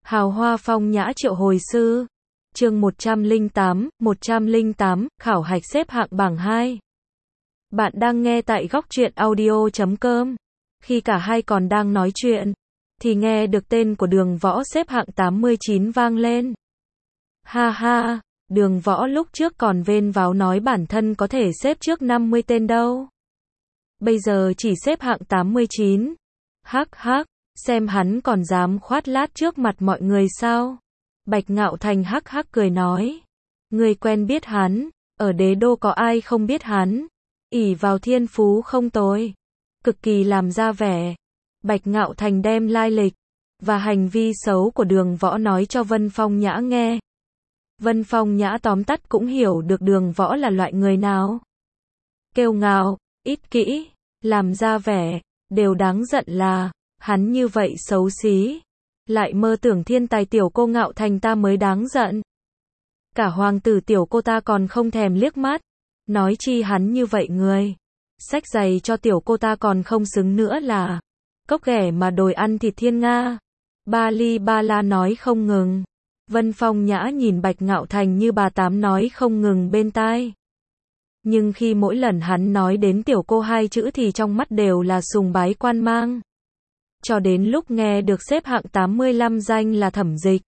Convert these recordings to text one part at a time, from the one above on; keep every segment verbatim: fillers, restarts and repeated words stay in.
Hào hoa phong nhã triệu hồi sư. Chương một trăm lẻ tám, một trăm lẻ tám, khảo hạch xếp hạng bảng hai. Bạn đang nghe tại góc truyện audio chấm com. Khi cả hai còn đang nói chuyện, thì nghe được tên của Đường Võ xếp hạng tám mươi chín vang lên. Ha ha, Đường Võ lúc trước còn vênh váo nói bản thân có thể xếp trước năm mươi tên đâu. Bây giờ chỉ xếp hạng tám mươi chín. Hắc hắc, xem hắn còn dám khoát lác trước mặt mọi người sao? Bạch Ngạo Thành hắc hắc cười nói. Người quen biết hắn, ở đế đô có ai không biết hắn? Ỷ vào thiên phú không tồi, cực kỳ làm ra vẻ. Bạch Ngạo Thành đem lai lịch và hành vi xấu của Đường Võ nói cho Vân Phong Nhã nghe. Vân Phong Nhã tóm tắt cũng hiểu được Đường Võ là loại người nào. Kiêu ngạo, ích kỷ, làm ra vẻ, đều đáng giận là, hắn như vậy xấu xí, lại mơ tưởng thiên tài tiểu cô Ngạo Thành ta mới đáng giận. Cả hoàng tử tiểu cô ta còn không thèm liếc mắt, nói chi hắn như vậy người. Xách giày cho tiểu cô ta còn không xứng nữa là, cốc ghẻ mà đòi ăn thịt thiên nga. Ba ly ba la nói không ngừng. Vân Phong Nhã nhìn Bạch Ngạo Thành như bà tám nói không ngừng bên tai. Nhưng khi mỗi lần hắn nói đến tiểu cô hai chữ thì trong mắt đều là sùng bái quan mang. Cho đến lúc nghe được xếp hạng tám mươi lăm danh là Thẩm Dịch,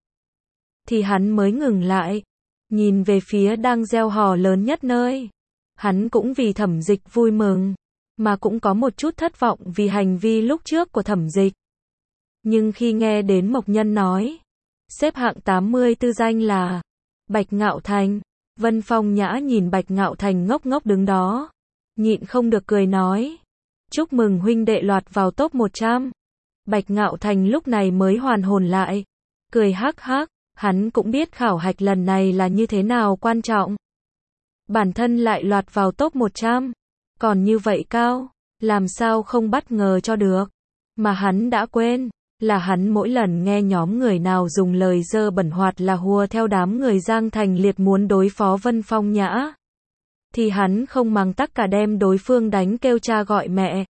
thì hắn mới ngừng lại, nhìn về phía đang reo hò lớn nhất nơi. Hắn cũng vì Thẩm Dịch vui mừng, mà cũng có một chút thất vọng vì hành vi lúc trước của Thẩm Dịch. Nhưng khi nghe đến Mộc Nhân nói, xếp hạng tám mươi tư danh là Bạch Ngạo Thành, Vân Phong Nhã nhìn Bạch Ngạo Thành ngốc ngốc đứng đó, nhịn không được cười nói. Chúc mừng huynh đệ loạt vào top một trăm. Bạch Ngạo Thành lúc này mới hoàn hồn lại, cười hắc hắc, hắn cũng biết khảo hạch lần này là như thế nào quan trọng. Bản thân lại loạt vào top một trăm, còn như vậy cao, làm sao không bất ngờ cho được. Mà hắn đã quên, là hắn mỗi lần nghe nhóm người nào dùng lời dơ bẩn hoặc là hùa theo đám người Giang Thành Liệt muốn đối phó Vân Phong Nhã, thì hắn không màng tất cả đem đối phương đánh kêu cha gọi mẹ.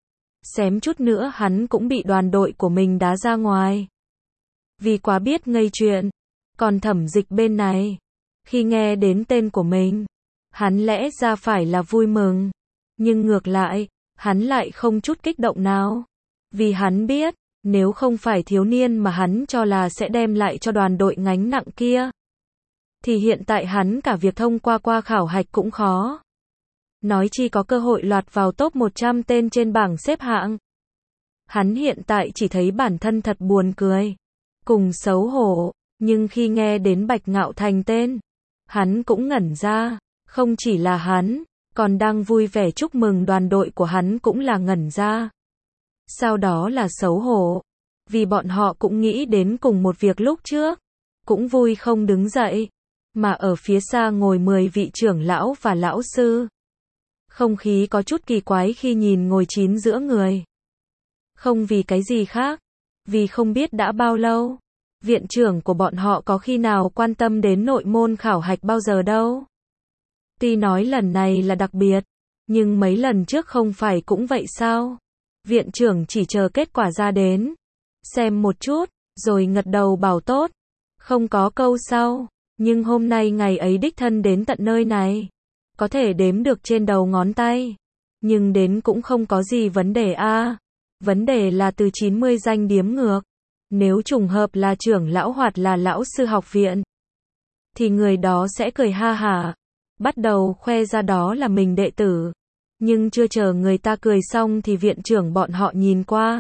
Xém chút nữa hắn cũng bị đoàn đội của mình đá ra ngoài. Vì quá biết ngây chuyện. Còn Thẩm Dịch bên này, khi nghe đến tên của mình, hắn lẽ ra phải là vui mừng. Nhưng ngược lại, hắn lại không chút kích động nào. Vì hắn biết, nếu không phải thiếu niên mà hắn cho là sẽ đem lại cho đoàn đội gánh nặng kia, thì hiện tại hắn cả việc thông qua qua khảo hạch cũng khó. Nói chi có cơ hội lọt vào top một trăm tên trên bảng xếp hạng. Hắn hiện tại chỉ thấy bản thân thật buồn cười, cùng xấu hổ, nhưng khi nghe đến Bạch Ngạo Thành tên, hắn cũng ngẩn ra, không chỉ là hắn, còn đang vui vẻ chúc mừng đoàn đội của hắn cũng là ngẩn ra. Sau đó là xấu hổ, vì bọn họ cũng nghĩ đến cùng một việc lúc trước, cũng vui không đứng dậy, mà ở phía xa ngồi mười vị trưởng lão và lão sư. Không khí có chút kỳ quái khi nhìn ngồi chín giữa người. Không vì cái gì khác, vì không biết đã bao lâu, viện trưởng của bọn họ có khi nào quan tâm đến nội môn khảo hạch bao giờ đâu. Tuy nói lần này là đặc biệt, nhưng mấy lần trước không phải cũng vậy sao? Viện trưởng chỉ chờ kết quả ra đến, xem một chút, rồi ngật đầu bảo tốt, không có câu sau. Nhưng hôm nay ngày ấy đích thân đến tận nơi này, có thể đếm được trên đầu ngón tay. Nhưng đến cũng không có gì vấn đề a. À. Vấn đề là từ chín mươi danh điếm ngược. Nếu trùng hợp là trưởng lão hoặc là lão sư học viện, thì người đó sẽ cười ha hả, bắt đầu khoe ra đó là mình đệ tử. Nhưng chưa chờ người ta cười xong thì viện trưởng bọn họ nhìn qua.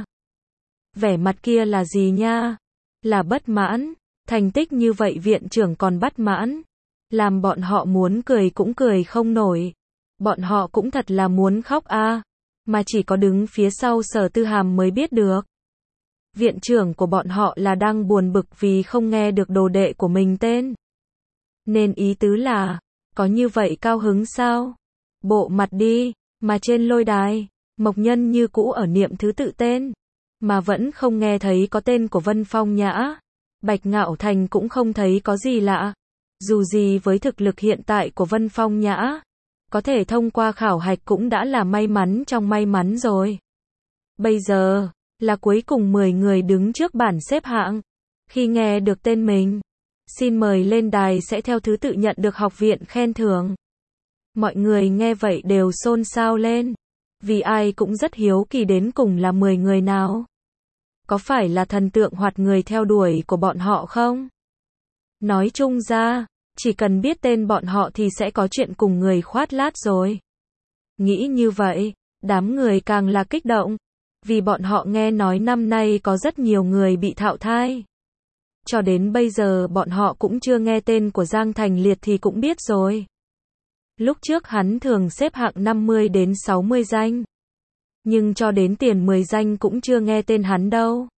Vẻ mặt kia là gì nha? Là bất mãn. Thành tích như vậy viện trưởng còn bất mãn. Làm bọn họ muốn cười cũng cười không nổi. Bọn họ cũng thật là muốn khóc a, à, mà chỉ có đứng phía sau Sở Tư Hàm mới biết được. Viện trưởng của bọn họ là đang buồn bực vì không nghe được đồ đệ của mình tên. Nên ý tứ là, có như vậy cao hứng sao? Bộ mặt đi, mà trên lôi đài, Mộc Nhân như cũ ở niệm thứ tự tên, mà vẫn không nghe thấy có tên của Vân Phong Nhã. Bạch Ngạo Thành cũng không thấy có gì lạ. Dù gì với thực lực hiện tại của Vân Phong Nhã, có thể thông qua khảo hạch cũng đã là may mắn trong may mắn rồi. Bây giờ, là cuối cùng mười người đứng trước bảng xếp hạng. Khi nghe được tên mình, xin mời lên đài sẽ theo thứ tự nhận được học viện khen thưởng. Mọi người nghe vậy đều xôn xao lên, vì ai cũng rất hiếu kỳ đến cùng là mười người nào. Có phải là thần tượng hoặc người theo đuổi của bọn họ không? Nói chung ra, chỉ cần biết tên bọn họ thì sẽ có chuyện cùng người khoác lác rồi. Nghĩ như vậy, đám người càng là kích động, vì bọn họ nghe nói năm nay có rất nhiều người bị thạo thai. Cho đến bây giờ bọn họ cũng chưa nghe tên của Giang Thành Liệt thì cũng biết rồi. Lúc trước hắn thường xếp hạng năm mươi đến sáu mươi danh. Nhưng cho đến tiền mười danh cũng chưa nghe tên hắn đâu.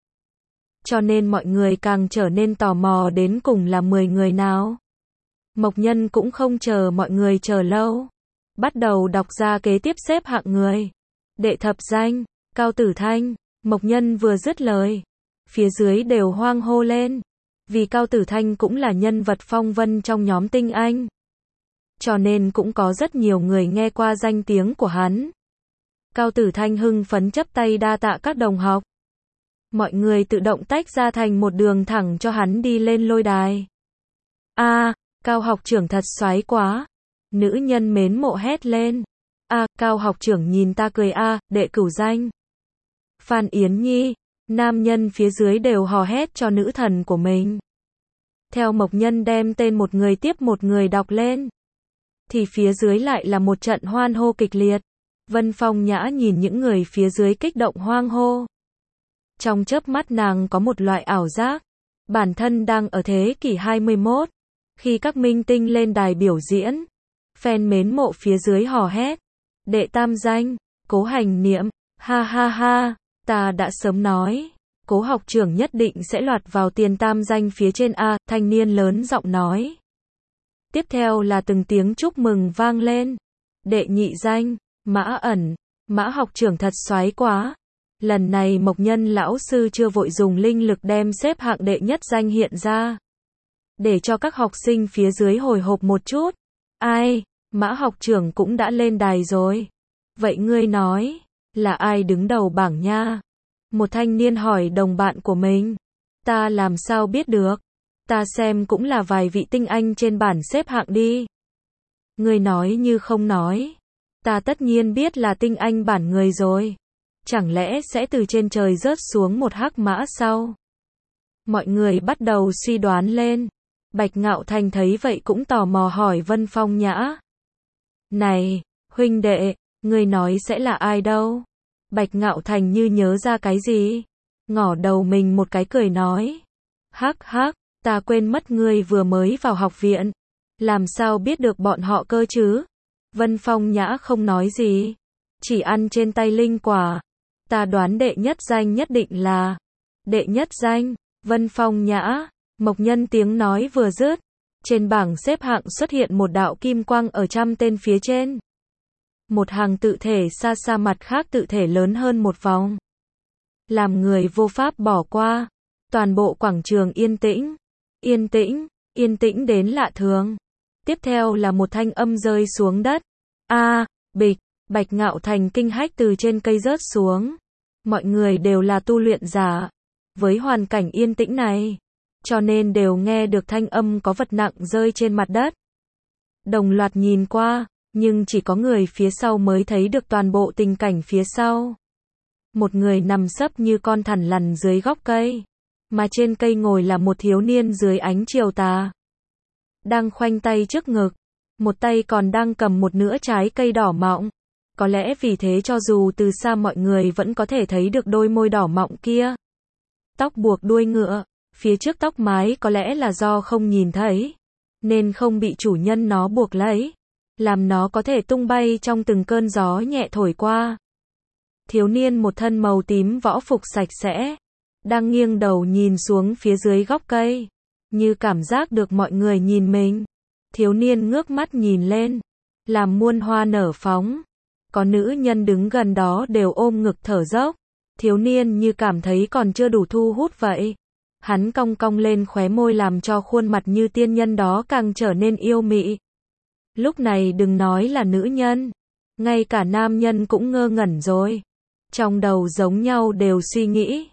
Cho nên mọi người càng trở nên tò mò đến cùng là mười người nào. Mộc Nhân cũng không chờ mọi người chờ lâu. Bắt đầu đọc ra kế tiếp xếp hạng người. Đệ thập danh, Cao Tử Thanh. Mộc Nhân vừa dứt lời, phía dưới đều hoang hô lên. Vì Cao Tử Thanh cũng là nhân vật phong vân trong nhóm tinh anh. Cho nên cũng có rất nhiều người nghe qua danh tiếng của hắn. Cao Tử Thanh hưng phấn chắp tay đa tạ các đồng học. Mọi người tự động tách ra thành một đường thẳng cho hắn đi lên lôi đài. A, à, Cao học trưởng thật xoái quá. Nữ nhân mến mộ hét lên. A, à, Cao học trưởng nhìn ta cười a, à, đệ cửu danh. Phan Yến Nhi, nam nhân phía dưới đều hò hét cho nữ thần của mình. Theo Mộc Nhân đem tên một người tiếp một người đọc lên, thì phía dưới lại là một trận hoan hô kịch liệt. Vân Phong Nhã nhìn những người phía dưới kích động hoang hô. Trong chớp mắt nàng có một loại ảo giác, bản thân đang ở thế kỷ hai mươi mốt, khi các minh tinh lên đài biểu diễn, fan mến mộ phía dưới hò hét, đệ tam danh, Cố Hành Niệm, ha ha ha, ta đã sớm nói, Cố học trưởng nhất định sẽ lọt vào tiền tam danh phía trên a, thanh niên lớn giọng nói. Tiếp theo là từng tiếng chúc mừng vang lên. Đệ nhị danh, Mã Ẩn, Mã học trưởng thật xoái quá. Lần này Mộc Nhân lão sư chưa vội dùng linh lực đem xếp hạng đệ nhất danh hiện ra, để cho các học sinh phía dưới hồi hộp một chút. Ai, Mã học trưởng cũng đã lên đài rồi. Vậy ngươi nói, là ai đứng đầu bảng nha? Một thanh niên hỏi đồng bạn của mình. Ta làm sao biết được? Ta xem cũng là vài vị tinh anh trên bảng xếp hạng đi. Ngươi nói như không nói. Ta tất nhiên biết là tinh anh bản người rồi. Chẳng lẽ sẽ từ trên trời rớt xuống một hắc mã sao? Mọi người bắt đầu suy đoán lên. Bạch Ngạo Thành thấy vậy cũng tò mò hỏi Vân Phong Nhã. Này, huynh đệ, ngươi nói sẽ là ai đâu? Bạch Ngạo Thành như nhớ ra cái gì, ngỏ đầu mình một cái cười nói. Hắc hắc, ta quên mất ngươi vừa mới vào học viện. Làm sao biết được bọn họ cơ chứ? Vân Phong Nhã không nói gì, chỉ ăn trên tay linh quả. Ta đoán đệ nhất danh nhất định là đệ nhất danh, Vân Phong Nhã. Mộc Nhân tiếng nói vừa dứt, trên bảng xếp hạng xuất hiện một đạo kim quang ở trăm tên phía trên. Một hàng tự thể xa xa mặt khác tự thể lớn hơn một vòng. Làm người vô pháp bỏ qua. Toàn bộ quảng trường yên tĩnh. Yên tĩnh, yên tĩnh đến lạ thường. Tiếp theo là một thanh âm rơi xuống đất. A, à, bịch, Bạch Ngạo Thành kinh hách từ trên cây rớt xuống. Mọi người đều là tu luyện giả. Với hoàn cảnh yên tĩnh này, cho nên đều nghe được thanh âm có vật nặng rơi trên mặt đất. Đồng loạt nhìn qua, nhưng chỉ có người phía sau mới thấy được toàn bộ tình cảnh phía sau. Một người nằm sấp như con thằn lằn dưới gốc cây, mà trên cây ngồi là một thiếu niên dưới ánh chiều tà. Đang khoanh tay trước ngực, một tay còn đang cầm một nửa trái cây đỏ mọng. Có lẽ vì thế cho dù từ xa mọi người vẫn có thể thấy được đôi môi đỏ mọng kia. Tóc buộc đuôi ngựa, phía trước tóc mái có lẽ là do không nhìn thấy, nên không bị chủ nhân nó buộc lấy, làm nó có thể tung bay trong từng cơn gió nhẹ thổi qua. Thiếu niên một thân màu tím võ phục sạch sẽ, đang nghiêng đầu nhìn xuống phía dưới gốc cây, như cảm giác được mọi người nhìn mình. Thiếu niên ngước mắt nhìn lên, làm muôn hoa nở phóng. Có nữ nhân đứng gần đó đều ôm ngực thở dốc. Thiếu niên như cảm thấy còn chưa đủ thu hút vậy. Hắn cong cong lên khóe môi làm cho khuôn mặt như tiên nhân đó càng trở nên yêu mị. Lúc này đừng nói là nữ nhân, ngay cả nam nhân cũng ngơ ngẩn rồi. Trong đầu giống nhau đều suy nghĩ.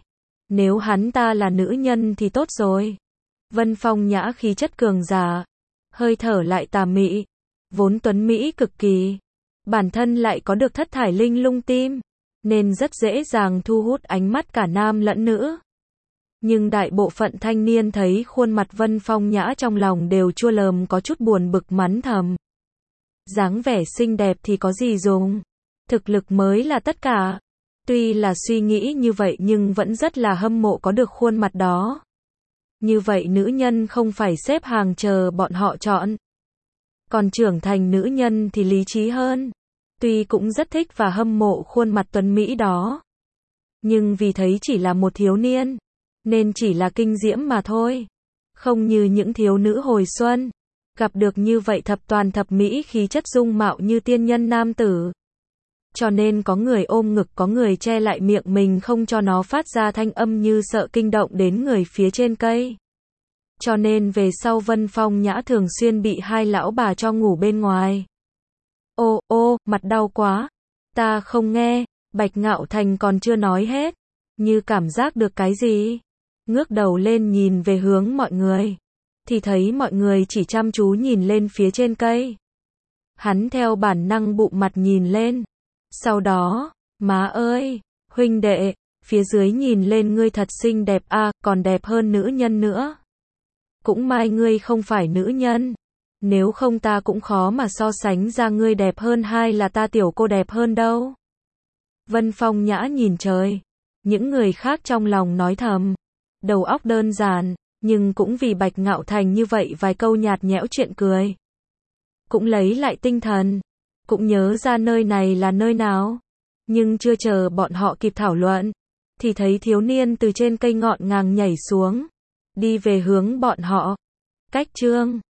Nếu hắn ta là nữ nhân thì tốt rồi. Vân Phong Nhã khí chất cường giả, hơi thở lại tà mị, vốn tuấn mỹ cực kỳ, bản thân lại có được thất thải linh lung tim, nên rất dễ dàng thu hút ánh mắt cả nam lẫn nữ. Nhưng đại bộ phận thanh niên thấy khuôn mặt Vân Phong Nhã trong lòng đều chua lờm, có chút buồn bực mắng thầm. Dáng vẻ xinh đẹp thì có gì dùng, thực lực mới là tất cả. Tuy là suy nghĩ như vậy nhưng vẫn rất là hâm mộ có được khuôn mặt đó. Như vậy nữ nhân không phải xếp hàng chờ bọn họ chọn. Còn trưởng thành nữ nhân thì lý trí hơn. Tuy cũng rất thích và hâm mộ khuôn mặt tuấn mỹ đó. Nhưng vì thấy chỉ là một thiếu niên, nên chỉ là kinh diễm mà thôi. Không như những thiếu nữ hồi xuân, gặp được như vậy thập toàn thập mỹ khí chất dung mạo như tiên nhân nam tử. Cho nên có người ôm ngực, có người che lại miệng mình không cho nó phát ra thanh âm như sợ kinh động đến người phía trên cây. Cho nên về sau Vân Phong Nhã thường xuyên bị hai lão bà cho ngủ bên ngoài. Ô, ô, mặt đau quá. Ta không nghe, Bạch Ngạo Thành còn chưa nói hết. Như cảm giác được cái gì? Ngước đầu lên nhìn về hướng mọi người. Thì thấy mọi người chỉ chăm chú nhìn lên phía trên cây. Hắn theo bản năng bụng mặt nhìn lên. Sau đó, má ơi, huynh đệ, phía dưới nhìn lên ngươi thật xinh đẹp a, à, còn đẹp hơn nữ nhân nữa. Cũng may ngươi không phải nữ nhân. Nếu không ta cũng khó mà so sánh ra ngươi đẹp hơn hay là ta tiểu cô đẹp hơn đâu. Vân Phong Nhã nhìn trời. Những người khác trong lòng nói thầm. Đầu óc đơn giản, nhưng cũng vì Bạch Ngạo Thành như vậy vài câu nhạt nhẽo chuyện cười. Cũng lấy lại tinh thần. Cũng nhớ ra nơi này là nơi nào. Nhưng chưa chờ bọn họ kịp thảo luận, thì thấy thiếu niên từ trên cây ngọn ngàng nhảy xuống. Đi về hướng bọn họ. Cách chương